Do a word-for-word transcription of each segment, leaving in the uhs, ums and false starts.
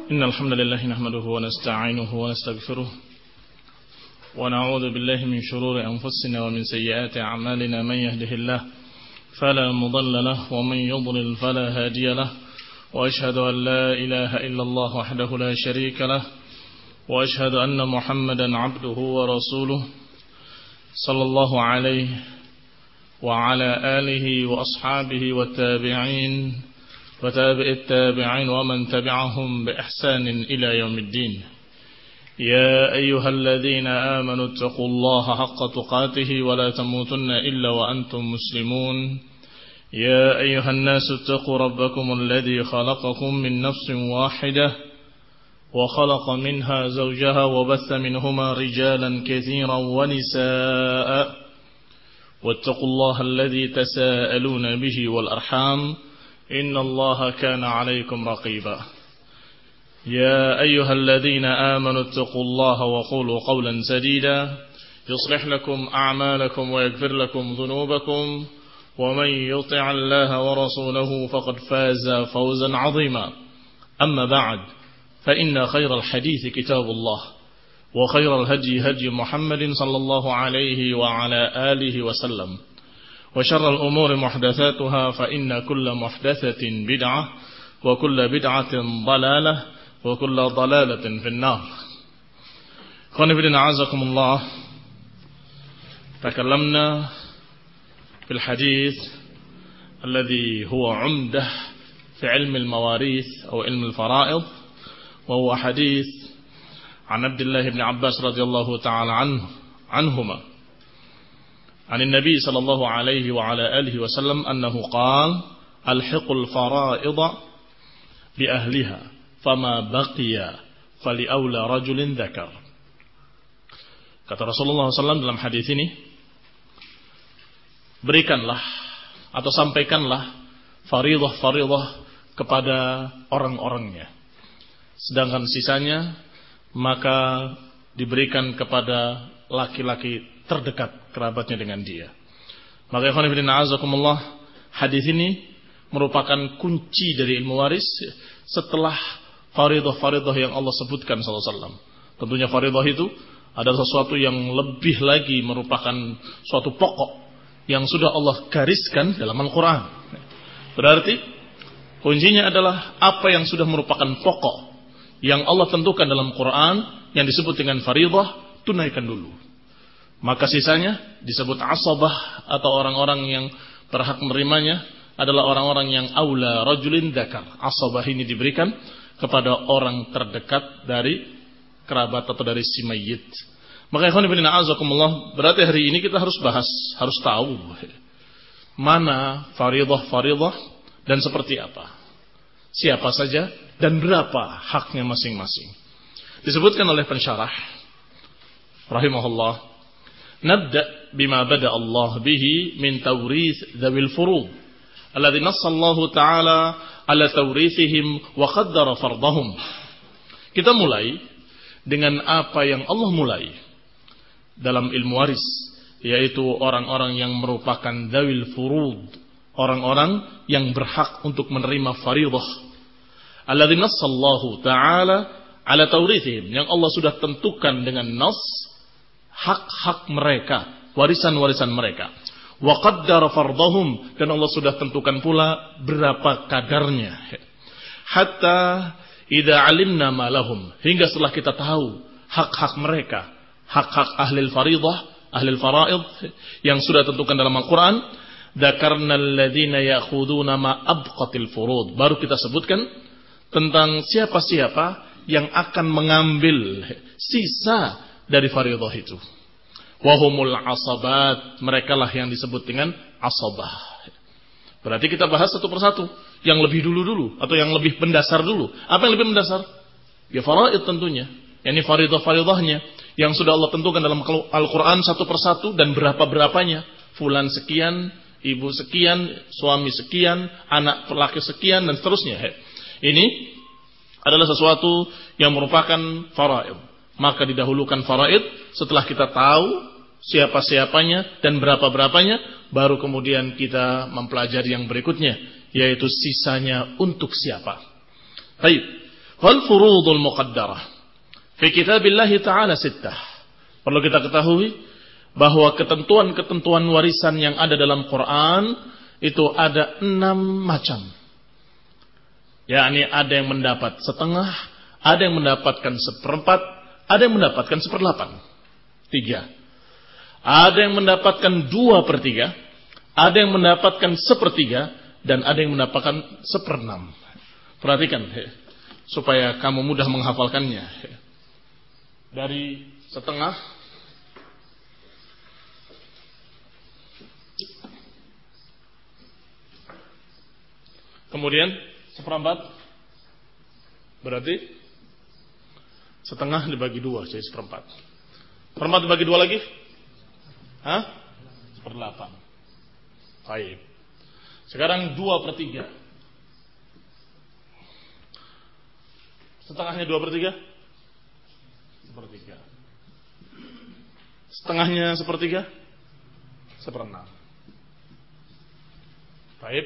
إن الحمد لله نحمده ونستعينه ونستغفره ونعوذ بالله من شرور أنفسنا ومن سيئات أعمالنا. من يهده الله فلا مضل له ومن يضلل فلا هادي له، وأشهد أن لا إله إلا الله وحده لا شريك له، وأشهد أن محمدا عبده ورسوله صلى الله عليه وعلى آله وأصحابه والتابعين وتابع التابعين ومن تبعهم بإحسان إلى يوم الدين. يا أيها الذين آمنوا اتقوا الله حق تقاته ولا تموتن إلا وأنتم مسلمون. يا أيها الناس اتقوا ربكم الذي خلقكم من نفس واحدة وخلق منها زوجها وبث منهما رجالا كثيرا ونساء، واتقوا الله الذي تساءلون به والأرحام إن الله كان عليكم رقيبا. يا أيها الذين آمنوا اتقوا الله وقولوا قولا سديدا يصلح لكم أعمالكم ويغفر لكم ذنوبكم، ومن يطع الله ورسوله فقد فاز فوزا عظيما. أما بعد، فإن خير الحديث كتاب الله، وخير الهدي هدي محمد صلى الله عليه وعلى آله وسلم، وشر الأمور محدثاتها، فإن كل محدثة بدعة وكل بدعة ضلالة وكل ضلالة في النار. إخواني في الدين أعزكم الله. تكلمنا في الحديث الذي هو عمدة في علم المواريث أو علم الفرائض، وهو حديث عن عبد الله بن عباس رضي الله تعالى عنه عنهما عن النبي صلى الله عليه وعلى آله وسلم أنه قال: ألحقوا الفرائض بأهلها فما بقي فلأولى رجل ذكر. Kata Rasulullah shallallahu alaihi wasallam dalam hadis ini, berikanlah atau sampaikanlah faridah-faridah kepada orang-orangnya, sedangkan sisanya maka diberikan kepada laki-laki terdekat kerabatnya dengan dia. Maka ikhwan fillah azakumullah, hadis ini merupakan kunci dari ilmu waris setelah faridah-faridah yang Allah sebutkan sallallahu alaihi wasallam. Tentunya faridah itu adalah sesuatu yang lebih lagi merupakan suatu pokok yang sudah Allah gariskan dalam Al-Quran. Berarti kuncinya adalah apa yang sudah merupakan pokok yang Allah tentukan dalam Quran yang disebut dengan faridah, tunaikan dulu. Maka sisanya disebut asabah atau orang-orang yang berhak menerimanya adalah orang-orang yang aula rajulin dzakar. Asabah ini diberikan kepada orang terdekat dari kerabat atau dari si mayit. Maka ikhwan fillah azakumullah, berarti hari ini kita harus bahas, harus tahu mana faridah-faridah dan seperti apa, siapa saja dan berapa haknya masing-masing. Disebutkan oleh pensyarah rahimahullah, nabda bima bada Allah bihi min tawrith dzawil furud alladhi nassa Allah taala ala tawrithihim wa qaddara fardahum. Kita mulai dengan apa yang Allah mulai dalam ilmu waris, yaitu orang-orang yang merupakan dzawil furud, orang-orang yang berhak untuk menerima faridah. Alladzi nassallahu ta'ala ala taurithihim, yang Allah sudah tentukan dengan nas hak-hak mereka, warisan-warisan mereka. Wa qaddara fardahum, dan Allah sudah tentukan pula berapa kadarnya. Hatta idza alimna ma lahum, hingga setelah kita tahu hak-hak mereka, hak-hak ahli faridah, ahli faraid yang sudah tentukan dalam Al-Qur'an, dzakarna alladziina ya'khuduna ma abqatil furud, baru kita sebutkan tentang siapa-siapa yang akan mengambil sisa dari faridah itu. Wahumul asabat, merekalah yang disebut dengan asabah. Berarti kita bahas satu persatu, yang lebih dulu-dulu atau yang lebih mendasar dulu. Apa yang lebih mendasar? Ya faraid tentunya. Yani faridah-faridahnya yang sudah Allah tentukan dalam Al-Quran satu persatu dan berapa-berapanya. Fulan sekian, ibu sekian, suami sekian, anak laki sekian, dan seterusnya. Ini adalah sesuatu yang merupakan faraid. Maka didahulukan faraid, setelah kita tahu siapa-siapanya dan berapa-berapanya, baru kemudian kita mempelajari yang berikutnya, yaitu sisanya untuk siapa. Baik. Fal furudul muqaddarah fi kitabillah ta'ala sittah. Perlu kita ketahui bahwa ketentuan-ketentuan warisan yang ada dalam Quran itu ada enam macam. Yakni ada yang mendapat setengah, ada yang mendapatkan seperempat, ada yang mendapatkan seperdelapan. Tiga. Ada yang mendapatkan dua per tiga, ada yang mendapatkan sepertiga, dan ada yang mendapatkan seperenam. Perhatikan, supaya kamu mudah menghafalkannya. Dari setengah, kemudian seperempat, berarti setengah dibagi dua, jadi seperempat. Seperempat dibagi dua lagi, hah? Seperdelapan. Baik. Sekarang dua per tiga. Setengahnya dua per tiga? Sepertiga. Setengahnya sepertiga? Seperenam. Baik.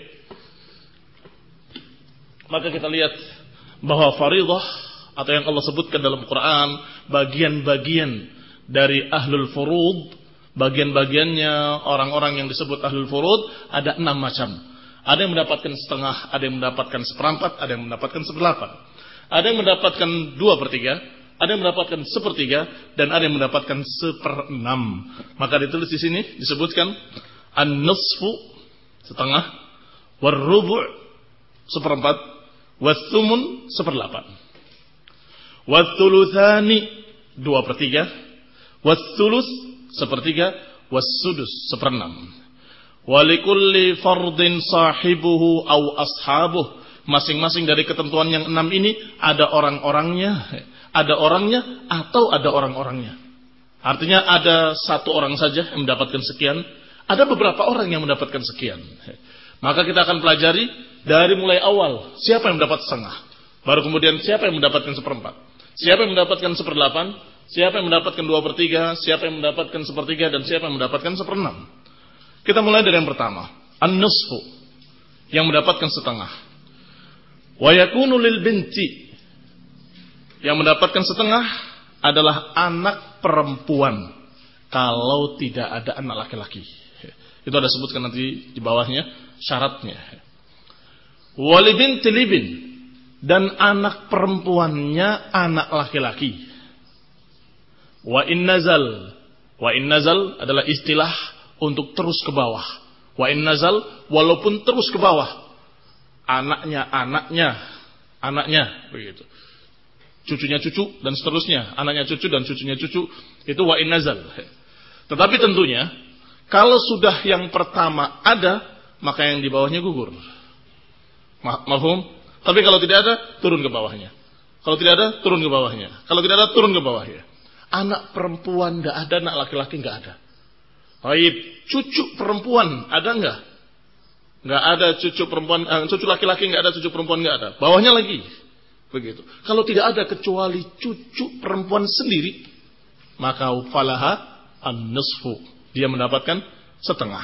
Maka kita lihat bahwa faridah atau yang Allah sebutkan dalam Quran, bagian-bagian dari ahlul furud, bagian-bagiannya orang-orang yang disebut ahlul furud ada enam macam. Ada yang mendapatkan setengah, ada yang mendapatkan seperempat, ada yang mendapatkan seperdelapan. Ada yang mendapatkan dua per tiga, ada yang mendapatkan sepertiga, dan ada yang mendapatkan seperenam. Maka ditulis di sini disebutkan an-nisfu setengah, war-rubu' seperempat, was-sumun seperdelapan, was-thulutsani dua per tiga, was-thuluts sepertiga, was-sudus seperenam. Walikulli fardin sahibuhu au ashabuh. Masing-masing dari ketentuan yang enam ini ada orang-orangnya, ada orangnya atau ada orang-orangnya. Artinya ada satu orang saja yang mendapatkan sekian, ada beberapa orang yang mendapatkan sekian. Maka kita akan pelajari dari mulai awal siapa yang mendapat setengah, baru kemudian siapa yang mendapatkan seperempat, siapa yang mendapatkan seperdelapan, siapa yang mendapatkan dua per tiga, siapa yang mendapatkan sepertiga, dan siapa yang mendapatkan seperenam. Kita mulai dari yang pertama, an-nisfu, yang mendapatkan setengah. Wa yakunu lil binti, yang mendapatkan setengah adalah anak perempuan kalau tidak ada anak laki-laki. Itu ada sebutkan nanti di bawahnya syaratnya. Wa li binti libin, dan anak perempuannya anak laki-laki. Wa in nazal, wa in nazal adalah istilah untuk terus ke bawah. Wa in nazal, walaupun terus ke bawah. Anaknya, anaknya, anaknya, begitu. Cucunya cucu, dan seterusnya. Anaknya cucu, dan cucunya cucu. Itu wa in nazal. Tetapi tentunya, kalau sudah yang pertama ada, maka yang di bawahnya gugur. Ma- Mafhum? Tapi kalau tidak ada, turun ke bawahnya. Kalau tidak ada, turun ke bawahnya. Kalau tidak ada, turun ke bawahnya. Anak perempuan gak ada, anak laki-laki gak ada. Baik, cucu perempuan ada enggak? Enggak ada cucu perempuan, eh, cucu laki-laki enggak ada, cucu perempuan enggak ada. Bawahnya lagi. Begitu. Kalau tidak ada kecuali cucu perempuan sendiri, maka falaha an-nisfu. Dia mendapatkan setengah.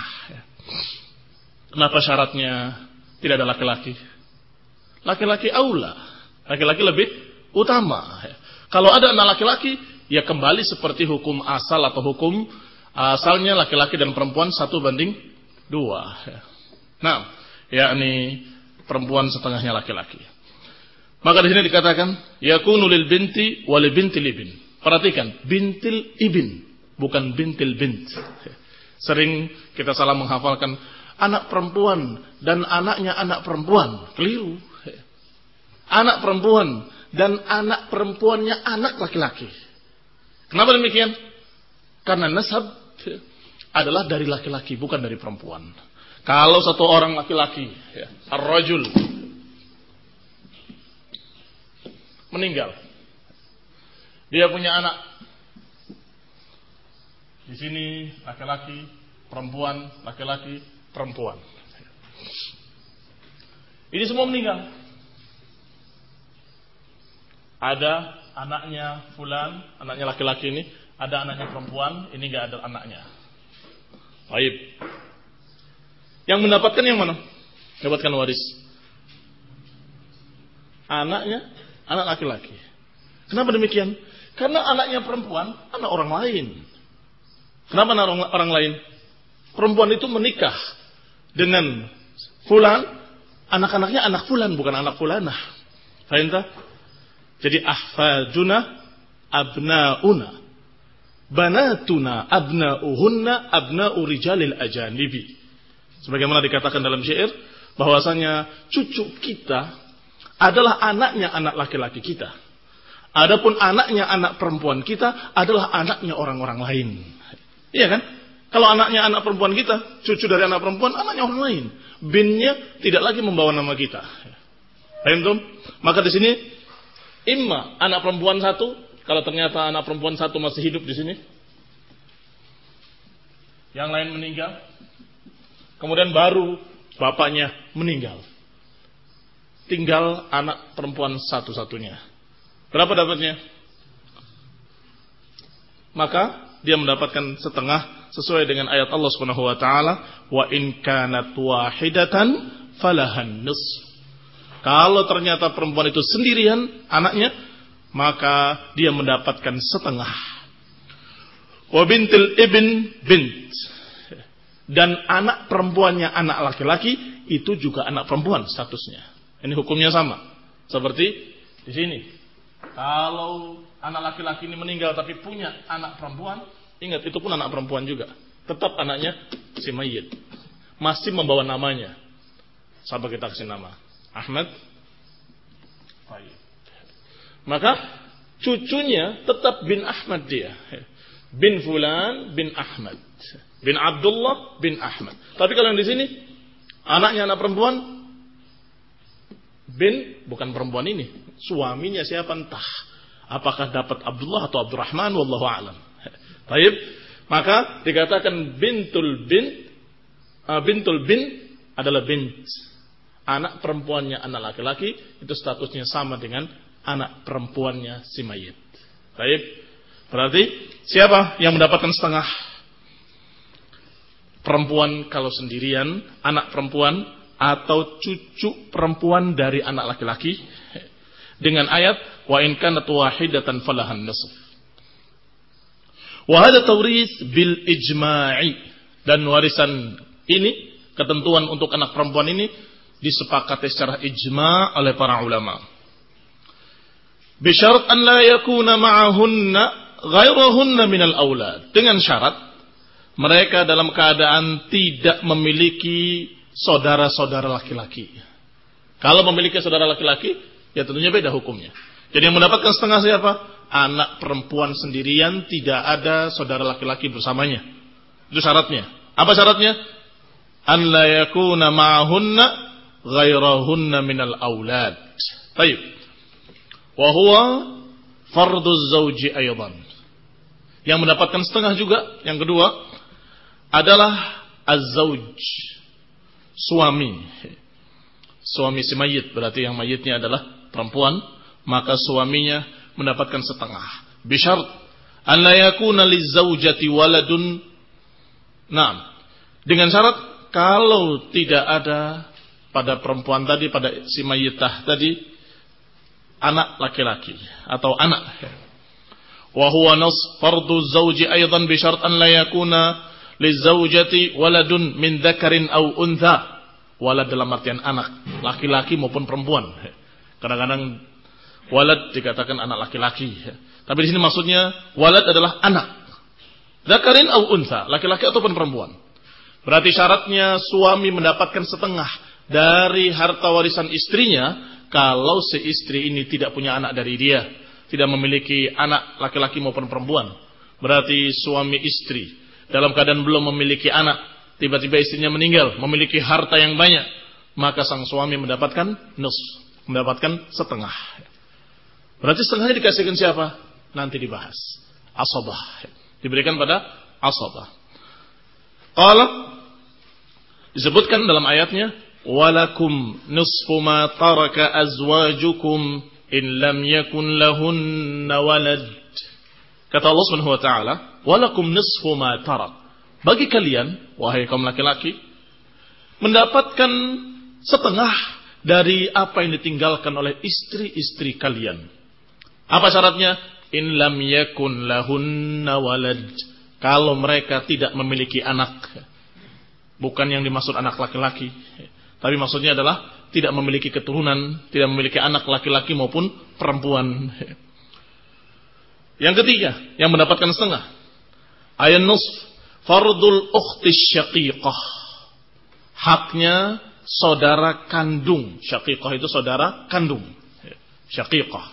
Kenapa syaratnya tidak ada laki-laki? Laki-laki aula. Laki-laki lebih utama. Kalau ada anak laki-laki, ya kembali seperti hukum asal atau hukum asalnya laki-laki dan perempuan satu banding dua. Nah, yakni perempuan setengahnya laki-laki. Maka di sini dikatakan yakunu lil binti wa li binti libin. Perhatikan, bintil ibin, bukan bintil bint. Sering kita salah menghafalkan anak perempuan dan anaknya anak perempuan. Keliru. Anak perempuan dan anak perempuannya anak laki-laki. Kenapa demikian? Karena nasab adalah dari laki-laki, bukan dari perempuan. Kalau satu orang laki-laki, ya, ar-rajul, meninggal, dia punya anak. Di sini laki-laki, perempuan, laki-laki, perempuan. Ini semua meninggal. Ada anaknya fulan, anaknya laki-laki ini, ada anaknya perempuan, ini enggak ada anaknya. Baik. Yang mendapatkan yang mana? Mendapatkan waris. Anaknya anak laki-laki. Kenapa demikian? Karena anaknya perempuan, anak orang lain. Kenapa anak orang lain? Perempuan itu menikah dengan fulan, anak-anaknya anak fulan, bukan anak fulanah. Faham tak? Jadi ahfaduna abnauna, banatuna abnauhunna abnau rijalil ajanibi. Sebagaimana dikatakan dalam syair, bahwasanya cucu kita adalah anaknya anak laki-laki kita. Adapun anaknya anak perempuan kita adalah anaknya orang-orang lain. Iya kan? Kalau anaknya anak perempuan kita, cucu dari anak perempuan, anaknya orang lain. Binnya tidak lagi membawa nama kita. Paham tuh? Maka di sini, imma anak perempuan satu, kalau ternyata anak perempuan satu masih hidup di sini, yang lain meninggal, kemudian baru bapaknya meninggal, tinggal anak perempuan satu-satunya. Berapa dapatnya? Maka dia mendapatkan setengah sesuai dengan ayat Allah Subhanahu wa taala, wa in kanat wahidatan falahan nisf. Kalau ternyata perempuan itu sendirian anaknya, maka dia mendapatkan setengah. Wa bintil ibn bint. Dan anak perempuannya anak laki-laki itu juga anak perempuan statusnya. Ini hukumnya sama. Seperti di sini. Kalau anak laki-laki ini meninggal tapi punya anak perempuan, ingat itu pun anak perempuan juga. Tetap anaknya si mayit. Masih membawa namanya. Sampai kita kasih nama Ahmad. Baik. Maka cucunya tetap bin Ahmad dia. Bin Fulan bin Ahmad. Bin Abdullah bin Ahmad. Tapi kalau yang di sini anaknya anak perempuan, bin bukan perempuan ini, suaminya siapa entah. Apakah dapat Abdullah atau Abdurrahman, wallahu a'lam. Baik. Maka dikatakan bintul bin, uh, bintul bin adalah bint. Anak perempuannya anak laki-laki itu statusnya sama dengan anak perempuannya si mayit. Baik. Berarti siapa yang mendapatkan setengah? Perempuan kalau sendirian, anak perempuan atau cucu perempuan dari anak laki-laki dengan ayat wa in kanat wahidatan falahan nisf. Wa hadha tawris bil ijma'i, dan warisan ini, ketentuan untuk anak perempuan ini disepakati secara ijma' oleh para ulama. Bi syarat an la yakuna ma'ahunna ghairahunna minal aulad, dengan syarat mereka dalam keadaan tidak memiliki saudara-saudara laki-laki. Kalau memiliki saudara laki-laki, ya tentunya beda hukumnya. Jadi yang mendapatkan setengah siapa? Anak perempuan sendirian, tidak ada saudara laki-laki bersamanya. Itu syaratnya. Apa syaratnya? An la yakuna ma'ahunna ghairahunna minal aulad. Baik. Wa huwa farduz zawji aydan. Yang mendapatkan setengah juga, yang kedua adalah az-zawj, suami. Suami si mayit, berarti yang mayitnya adalah perempuan, maka suaminya mendapatkan setengah. Bisyarat an la yakuna liz-zawjati waladun. Nah, dengan syarat kalau tidak ada pada perempuan tadi, pada si mayitah tadi, anak laki-laki atau anak. Wa huwa nas fardu zawji aidan bi syart an la yakuna lizaujati waladun min dzakarin aw untha. Walad dalam artian anak, laki-laki maupun perempuan. Kadang-kadang walad dikatakan anak laki-laki. Tapi di sini maksudnya walad adalah anak. Dzakarin aw untha, laki-laki ataupun perempuan. Berarti syaratnya suami mendapatkan setengah dari harta warisan istrinya kalau si istri ini tidak punya anak dari dia, tidak memiliki anak laki-laki maupun perempuan. Berarti suami istri dalam keadaan belum memiliki anak, tiba-tiba istrinya meninggal, memiliki harta yang banyak, maka sang suami mendapatkan nus, mendapatkan setengah. Berarti setengahnya dikasihkan siapa? Nanti dibahas. Asabah. Diberikan pada asabah. Qala, disebutkan dalam ayatnya, walakum nisfu ma taraka azwajukum in lam yakun lahunna walad. Kata Allah Subhanahu wa taala, walakum nisfu ma tarak. Bagi kalian, wahai kaum laki-laki, mendapatkan setengah dari apa yang ditinggalkan oleh istri-istri kalian. Apa syaratnya? In lam yakun lahunna walad. Kalau mereka tidak memiliki anak. Bukan yang dimaksud anak laki-laki. Tapi maksudnya adalah tidak memiliki keturunan, tidak memiliki anak laki-laki maupun perempuan. Yang ketiga, yang mendapatkan setengah. Ayat nusf, fardul ukhti syaqiqah. Haknya saudara kandung. Syaqiqah itu saudara kandung. Syaqiqah.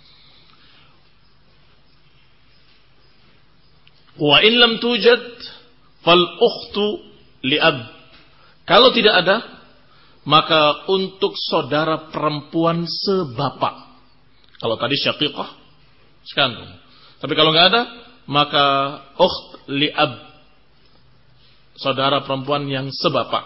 Wa in lam tujad fal ukhtu li'ab. Kalau tidak ada, maka untuk saudara perempuan sebapak. Kalau tadi syaqiqah sekandung. Tapi kalau enggak ada, maka ukht li'ab, saudara perempuan yang sebapak.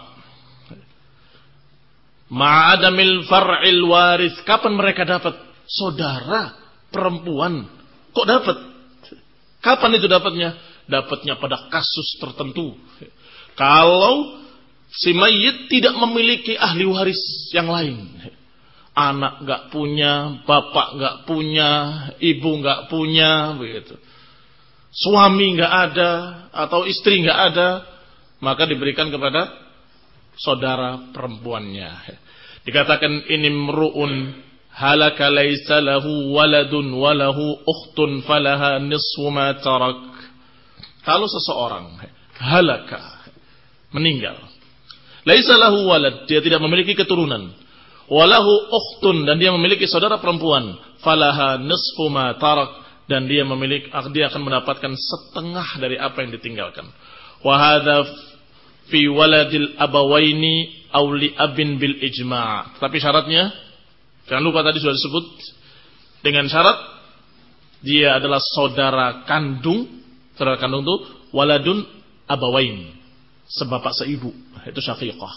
Ma'adamil far'il waris. Kapan mereka dapat? Saudara perempuan kok dapat? Kapan itu dapatnya? Dapatnya pada kasus tertentu. Kalau si mayit tidak memiliki ahli waris yang lain. Anak gak punya, bapak gak punya, ibu gak punya, begitu. Suami gak ada, atau istri gak ada, maka diberikan kepada saudara perempuannya. Dikatakan ini mru'un halaka laisa lahu waladun walahu ukhtun falaha nisfu ma tarak. Kalau seseorang halaka, meninggal, laisa lahu walad, dia tidak memiliki keturunan, walahu ukhtun, dan dia memiliki saudara perempuan, falaha nisfu ma tarak, dan dia memiliki, dia akan mendapatkan setengah dari apa yang ditinggalkan. Wa hadza fi waladil abawaini aw li abin bil ijma'. Tapi syaratnya, jangan lupa tadi sudah disebut, dengan syarat dia adalah saudara kandung. Saudara kandung itu waladun abawain, sebapak seibu, itu syaqiqah.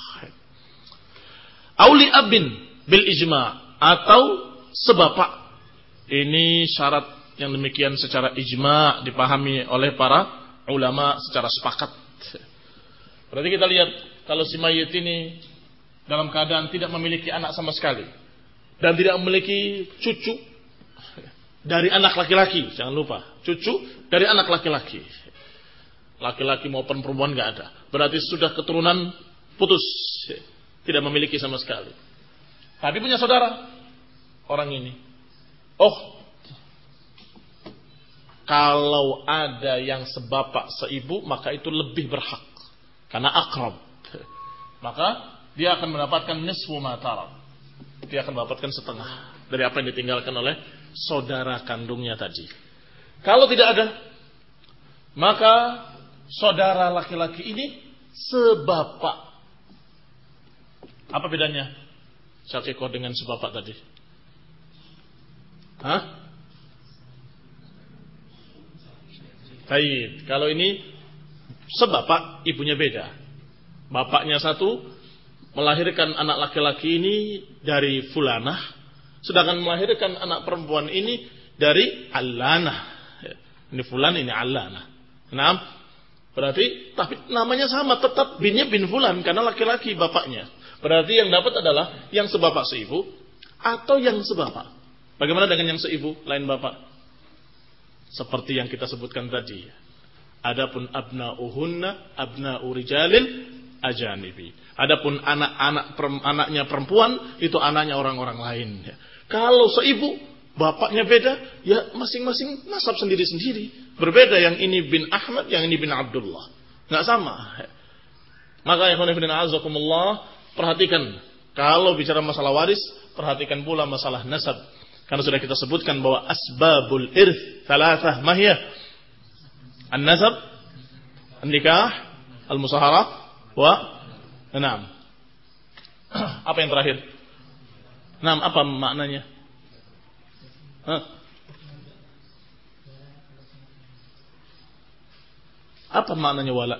Auli abin bil ijma', atau sebapak. Ini syarat yang demikian secara ijma' dipahami oleh para ulama secara sepakat. Berarti kita lihat, kalau si mayit ini dalam keadaan tidak memiliki anak sama sekali, dan tidak memiliki cucu dari anak laki-laki, jangan lupa, cucu dari anak laki-laki, laki-laki maupun perempuan nggak ada, berarti sudah keturunan putus, tidak memiliki sama sekali. Tapi punya saudara orang ini. Oh, kalau ada yang sebapak seibu, maka itu lebih berhak karena akrab, maka dia akan mendapatkan nisfu ma tarak. Dia akan mendapatkan setengah dari apa yang ditinggalkan oleh saudara kandungnya tadi. Kalau tidak ada, maka saudara laki-laki ini sebapak. Apa bedanya syaqiqah dengan sebapak tadi? Hah? Baik, kalau ini sebapak, ibunya beda. Bapaknya satu, melahirkan anak laki-laki ini dari fulanah, sedangkan melahirkan anak perempuan ini dari allanah. Ini fulan, ini allanah. Nah, berarti tapi namanya sama, tetap binnya bin fulan karena laki-laki bapaknya. Berarti yang dapat adalah yang sebapak seibu atau yang sebapak. Bagaimana dengan yang seibu lain bapak? Seperti yang kita sebutkan tadi. Adapun abna'uhunna abna'u rijalin ajanibi. Adapun anak-anak anaknya perempuan itu anaknya orang-orang lain. Kalau seibu, bapaknya beda, ya masing-masing nasab sendiri-sendiri. Berbeda, yang ini bin Ahmad, yang ini bin Abdullah. Nggak sama. Maka ikhwan fillah azakumullah, perhatikan kalau bicara masalah waris, perhatikan pula masalah nasab. Karena sudah kita sebutkan bahwa asbabul irth thalathah mahiyah. An-nasab, an-nikah, al-musaharah, wa enam. Apa yang terakhir? Enam, apa maknanya? Hah? Apa maknanya wala?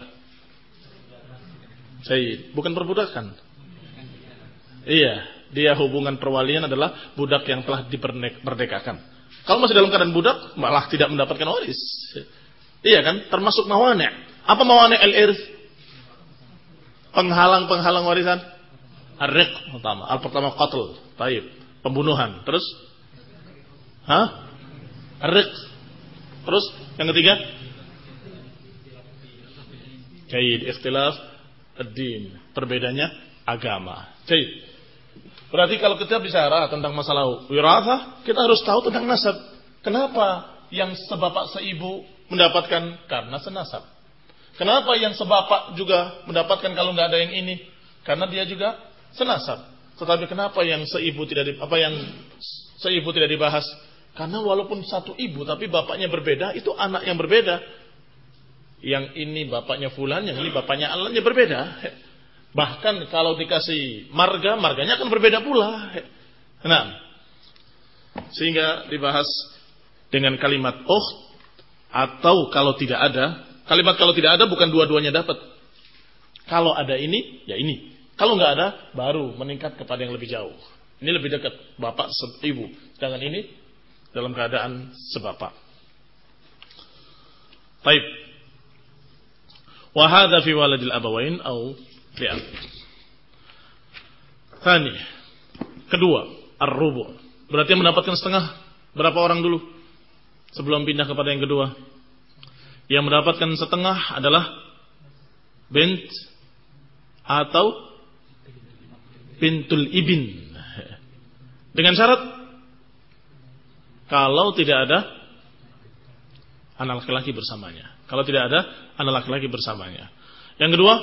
Sayyid, bukan perbudakan. Iya, dia hubungan perwalian adalah budak yang telah diperdekakan. Kalau masih dalam keadaan budak, malah tidak mendapatkan waris. Iya kan? Termasuk mawani'. Apa mawani' al-irth? Penghalang-penghalang warisan. Ar-riq pertama. Al pertama qatl. Baik. Pembunuhan. Terus? Hah? Ar-riq. Terus yang ketiga? Jayyid. Ikhtilaf ad-din. Perbedaannya agama. Jayyid. Berarti kalau kita bicara tentang masalah wirathah, kita harus tahu tentang nasab. Kenapa yang sebapak seibu mendapatkan? Karena senasab. Kenapa yang sebapak juga mendapatkan kalau nggak ada yang ini? Karena dia juga senasab. Tetapi kenapa yang seibu tidak di, apa yang seibu tidak dibahas? Karena walaupun satu ibu tapi bapaknya berbeda, itu anak yang berbeda. Yang ini bapaknya fulan, yang ini bapaknya alannya berbeda. Bahkan kalau dikasih marga, marganya akan berbeda pula. Nah, sehingga dibahas dengan kalimat ukht, atau kalau tidak ada, kalimat kalau tidak ada bukan dua-duanya dapat. Kalau ada ini, ya ini. Kalau nggak ada, baru meningkat kepada yang lebih jauh. Ini lebih dekat, bapak ibu. Sedangkan ini dalam keadaan sebapak. Baik. Wa hadza fi waladil abawain au li'ab. Tsani. Kedua, ar-rubu'. Berarti yang mendapatkan setengah berapa orang dulu? Sebelum pindah kepada yang kedua. Yang mendapatkan setengah adalah bint atau bintul ibn. Dengan syarat kalau tidak ada anak laki-laki bersamanya. Kalau tidak ada anak laki-laki bersamanya. Yang kedua,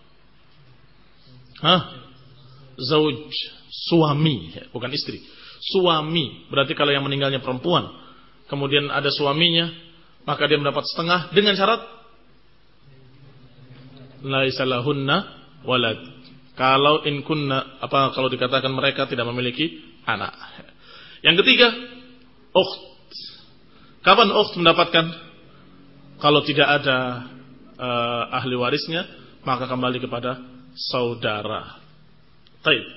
hah? Zauj, suami, bukan istri. Suami, berarti kalau yang meninggalnya perempuan, kemudian ada suaminya, maka dia mendapat setengah dengan syarat laisa lahunna walad. Kalau in kunna, apa kalau dikatakan mereka tidak memiliki anak. Yang ketiga, ukht. Kapan ukht mendapatkan? Kalau tidak ada uh, ahli warisnya, maka kembali kepada saudara. Baik.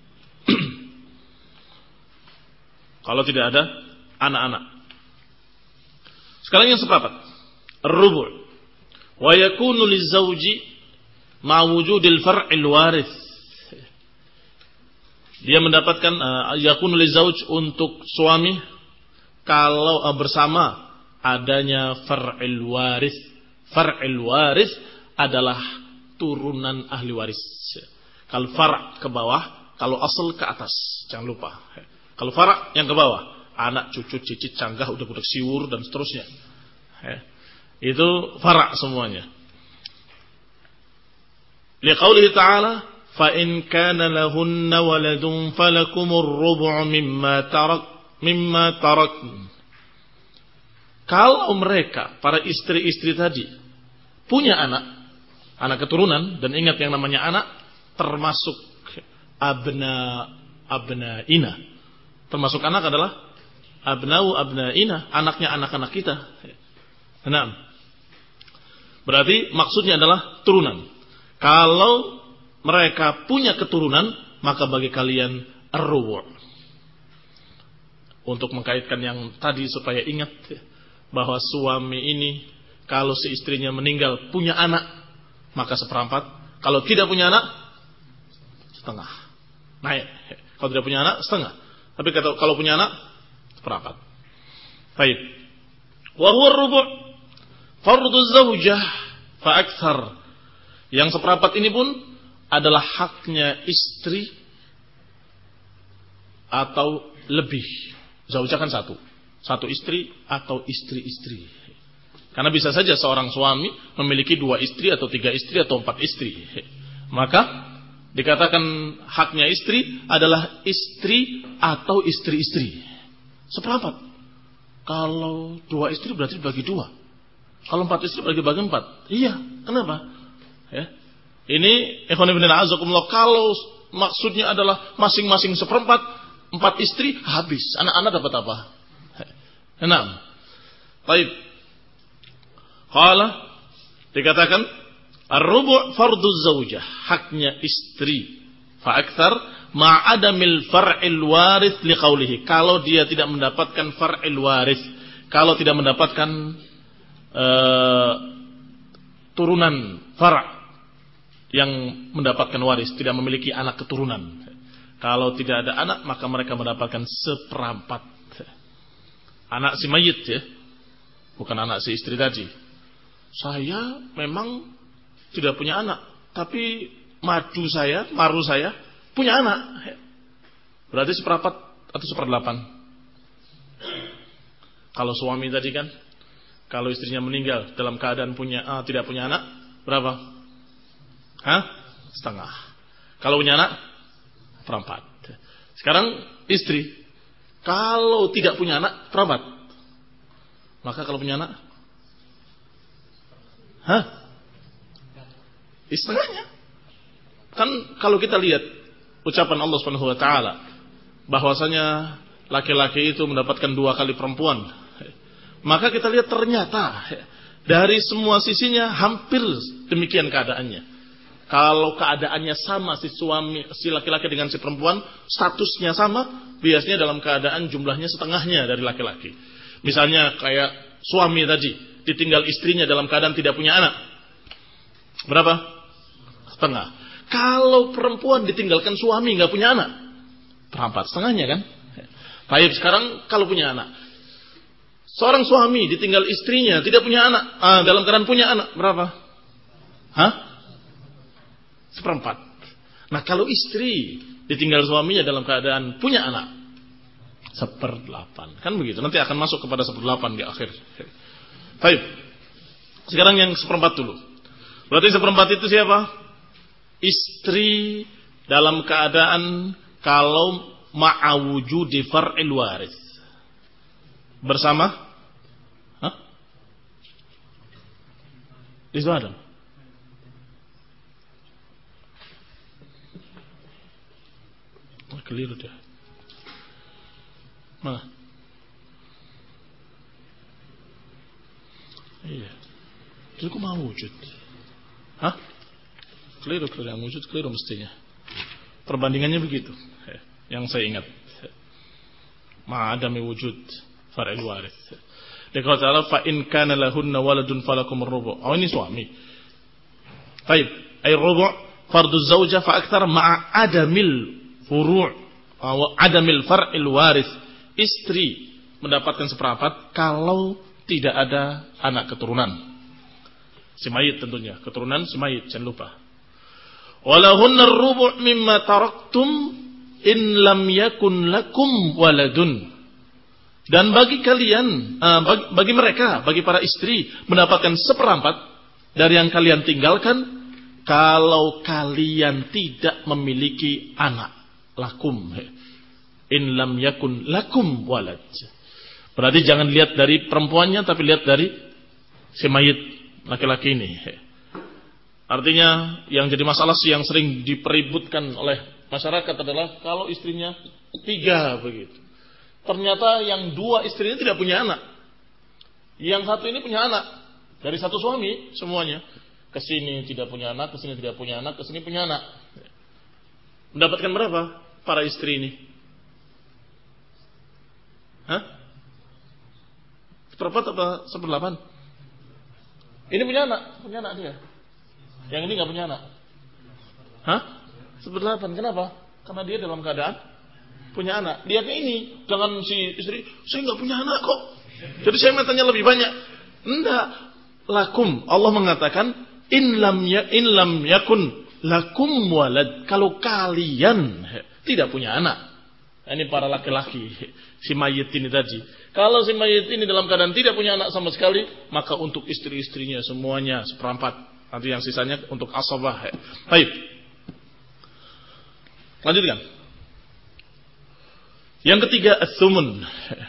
Kalau tidak ada anak-anak. Sekarang yang seperempat. Ar-rubu'. Wa yakunu lizawji ma wujudil far'il warith. Dia mendapatkan uh, yakunu lizauj untuk suami kalau uh, bersama adanya far'il warith. Far'il warith adalah turunan ahli waris. Kalau far' ke bawah, kalau asal ke atas. Jangan lupa. Kalau far' yang ke bawah, anak, cucu, cicit, canggah, udah-udah siwur dan seterusnya. Itu far' semuanya. Liqaulihi ta'ala, fa in kana lahunna waladun falakumur rubu' mimma tarak mimma tarak. Kalau mereka para istri-istri tadi punya anak, anak keturunan, dan ingat yang namanya anak termasuk abna abnaina. Termasuk anak adalah abnau abnaina, anaknya anak-anak kita. Nah, berarti maksudnya adalah turunan. Kalau mereka punya keturunan, maka bagi kalian ar-rubu'. Untuk mengkaitkan yang tadi supaya ingat bahwa suami ini kalau si istrinya meninggal punya anak, maka seperempat. Kalau tidak punya anak, setengah. Naik. Kalau tidak punya anak, setengah. Tapi kalau punya anak, seperempat. Baik. Wa huwa ar-rubu' fardhu zawjah fa akthar. Yang seperempat ini pun adalah haknya istri atau lebih. Zaujah kan satu. Satu istri atau istri-istri. Karena bisa saja seorang suami memiliki dua istri atau tiga istri atau empat istri. Maka dikatakan haknya istri adalah istri atau istri-istri. Seperempat. Kalau dua istri berarti bagi dua. Kalau empat istri bagi-bagi empat. Iya, kenapa? Ya. Ini ikhwan fillah azakumullah, kalau maksudnya adalah masing-masing seperempat, empat istri habis. Anak-anak dapat apa? Enam. Baik. Qala dikatakan ar-rubu' fardhu zaujah, haknya istri. Fa aktsar ma adamil far'il warith liqaulihi. Kalau dia tidak mendapatkan far'il warith, kalau tidak mendapatkan uh, turunan far', yang mendapatkan waris, tidak memiliki anak keturunan. Kalau tidak ada anak, maka mereka mendapatkan seperempat. Anak si mayit ya, bukan anak si istri tadi. Saya memang tidak punya anak, tapi madu saya, maru saya punya anak. Berarti seperempat atau seperdelapan. Kalau suami tadi kan, kalau istrinya meninggal dalam keadaan punya ah, tidak punya anak, berapa? Hah? Setengah. Kalau punya anak, perempat. Sekarang istri, kalau tidak punya anak, perempat. Maka kalau punya anak, hah? Setengahnya. Kan kalau kita lihat ucapan Allah Subhanahu wa taala bahwasanya laki-laki itu mendapatkan dua kali perempuan, maka kita lihat ternyata dari semua sisinya hampir demikian keadaannya. Kalau keadaannya sama si suami, si laki-laki dengan si perempuan, statusnya sama, biasanya dalam keadaan jumlahnya setengahnya dari laki-laki. Misalnya kayak suami tadi, ditinggal istrinya dalam keadaan tidak punya anak. Berapa? Setengah. Kalau perempuan ditinggalkan suami nggak punya anak, perempat, setengahnya kan? Baik, sekarang kalau punya anak. Seorang suami ditinggal istrinya tidak punya anak, ah, dalam keadaan punya anak, berapa? Hah? Seperempat. Nah kalau istri ditinggal suaminya dalam keadaan punya anak, seperdelapan. Kan begitu. Nanti akan masuk kepada seperdelapan di akhir. Baik. Sekarang yang seperempat dulu. Berarti seperempat itu siapa? Istri dalam keadaan kalau ma'awujudi far'il waris. Bersama? Hah? Di sana. Keliru dia. Mana? Iya. Jadi kok mau wujud? Hah? Keliru, keliru. Yang wujud keliru mestinya. Perbandingannya begitu. Yang saya ingat. Ma'adami wujud far'il waris. Dia kata Allah, fa in kana lahunna waladun falakum ar-rubu'. Oh ini suami. Baik, ay rubu' fardu zawjah fa akthar ma'a adamil furu' wa adamil far'il waris. Istri mendapatkan seperempat kalau tidak ada anak keturunan. Si mayit tentunya, keturunan si mayit, jangan lupa. Walahunna ar-rubu' mimma taraktum in lam yakun lakum waladun. Dan bagi kalian, uh, bagi, bagi mereka, bagi para istri mendapatkan seperempat dari yang kalian tinggalkan kalau kalian tidak memiliki anak. Lakum in lam yakun lakum walad. Berarti jangan lihat dari perempuannya, tapi lihat dari si mayit laki-laki ini. Artinya yang jadi masalah sih yang sering dipeributkan oleh masyarakat adalah kalau istrinya tiga begitu. Ternyata yang dua istrinya tidak punya anak. Yang satu ini punya anak dari satu suami semuanya. Kesini tidak punya anak, kesini tidak punya anak, kesini punya anak. Mendapatkan berapa para istri ini? Hah? Seperempat apa seperdelapan? Ini punya anak, punya anak dia. Yang ini nggak punya anak. Hah? Seperdelapan. Kenapa? Karena dia dalam keadaan punya anak. Lihatnya ini, jangan si istri, saya nggak punya anak kok. Jadi saya matanya lebih banyak. Enggak. Lakum. Allah mengatakan, in lam ya in lam yakun lakum walad. Kalau kalian tidak punya anak. Ini para laki-laki, si mayit ini tadi. Kalau si mayit ini dalam keadaan tidak punya anak sama sekali, maka untuk istri-istrinya semuanya seperempat. Nanti yang sisanya untuk asabah. Baik. Lanjutkan. Yang ketiga, as-sumun.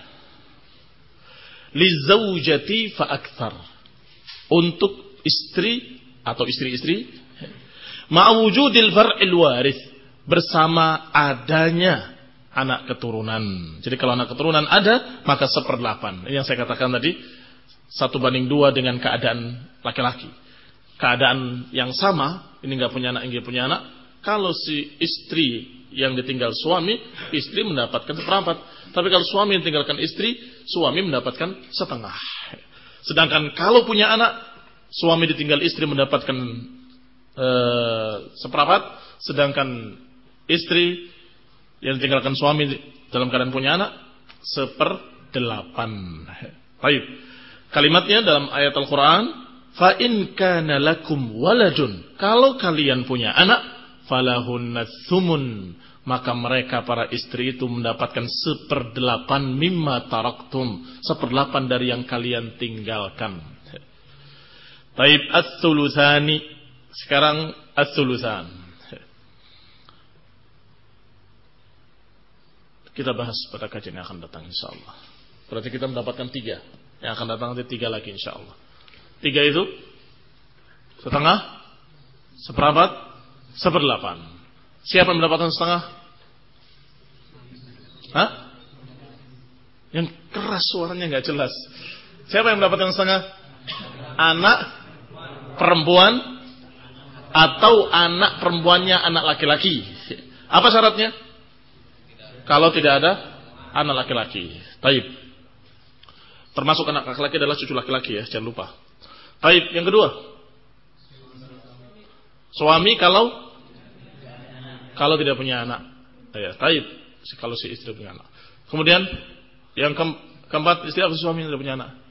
Lizaujati fa akthar. Untuk istri atau istri-istri ma'wujudil far'il waris, bersama adanya anak keturunan. Jadi kalau anak keturunan ada, maka seperdelapan. Ini yang saya katakan tadi, satu banding dua dengan keadaan laki-laki. Keadaan yang sama, ini nggak punya anak, ini punya anak. Kalau si istri yang ditinggal suami, istri mendapatkan seperempat. Tapi kalau suami yang tinggalkan istri, suami mendapatkan setengah. Sedangkan kalau punya anak, suami ditinggal istri mendapatkan eh, seperempat, sedangkan istri yang ditinggalkan suami dalam keadaan punya anak seperdelapan. Baik. Kalimatnya dalam ayat Al-Quran, fa in kana lakum waladun, kalau kalian punya anak, falahunna thumun, maka mereka para istri itu mendapatkan seperdelapan mimma taraktum, seperdelapan dari yang kalian tinggalkan. Taib ats-tsulutsani, sekarang ats-tsulutsan. Kita bahas pada kajian yang akan datang insyaallah. Berarti kita mendapatkan tiga, yang akan datang nanti tiga lagi insyaallah. Tiga itu setengah, seperempat, seperdelapan. Siapa yang mendapatkan setengah? Hah? Yang keras suaranya nggak jelas. Siapa yang mendapatkan setengah? Anak perempuan atau anak perempuannya anak laki-laki. Apa syaratnya? Kalau tidak ada anak laki-laki. Taib. Termasuk anak laki-laki adalah cucu laki-laki ya, jangan lupa. Taib. Yang kedua, suami kalau kalau tidak punya anak. Ya, taib. Kalau si istri punya anak. Kemudian yang ke keempat, istri atau suami yang tidak punya anak.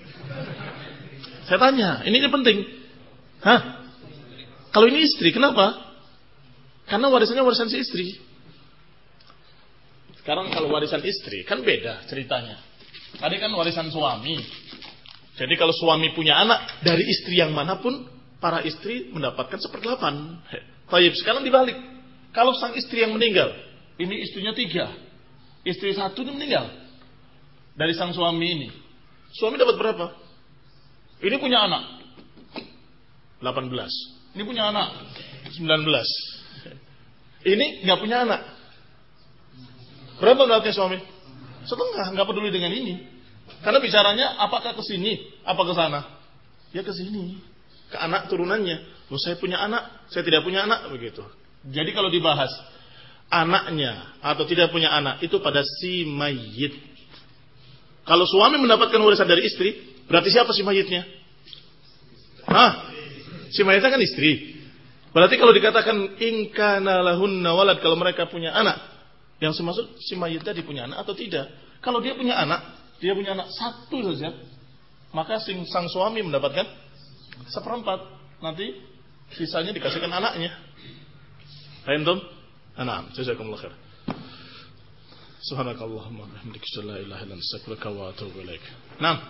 Saya tanya, ini, ini penting. Hah? Kalau ini istri, kenapa? Karena warisannya warisan si istri. Sekarang kalau warisan istri, kan beda ceritanya. Tadi kan warisan suami. Jadi kalau suami punya anak, dari istri yang manapun, para istri mendapatkan seperdelapan. Taib, sekarang dibalik. Kalau sang istri yang meninggal, ini istrinya tiga. Istri satu ini meninggal. Dari sang suami ini. Suami dapat berapa? Ini punya anak delapan belas. Ini punya anak sembilan belas. Ini gak punya anak. Berapa mendapatnya suami? Setengah, gak peduli dengan ini. Karena bicaranya apakah ke sini, apa ke sana? Ya ke sini. Ke anak turunannya. Loh, saya punya anak, saya tidak punya anak, begitu. Jadi kalau dibahas anaknya atau tidak punya anak itu pada si mayit. Kalau suami mendapatkan warisan dari istri, berarti siapa si mayitnya? Hah? Si mayitnya kan istri. Berarti kalau dikatakan in kana lahunna walad, kalau mereka punya anak, yang semasuk si mayit tadi punya anak atau tidak? Kalau dia punya anak, dia punya anak satu saja, maka sing, sang suami mendapatkan seperempat. Nanti sisanya dikasihkan anaknya. Paham tum? Anam, jazakumullah khair. Subhanakallahumma wa bihamdika asyhadu an la ilaha illa anta astaghfiruka wa atubu ilaik. Nah,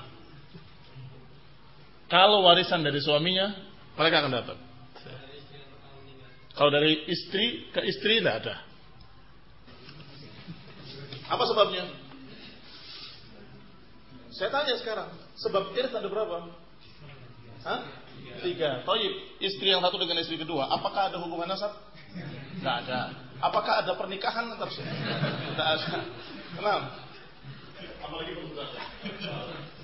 kalau warisan dari suaminya, mereka akan dapat. Kalau dari istri ke istri tidak ada. Apa sebabnya? Saya tanya sekarang, sebab irs ada berapa? Hah? Tiga. Thayyib, istri yang satu dengan istri kedua, apakah ada hubungan nasab? Tidak ada. Apakah ada pernikahan antar? Tidak ada. Kenapa? Apalagi berhubungan.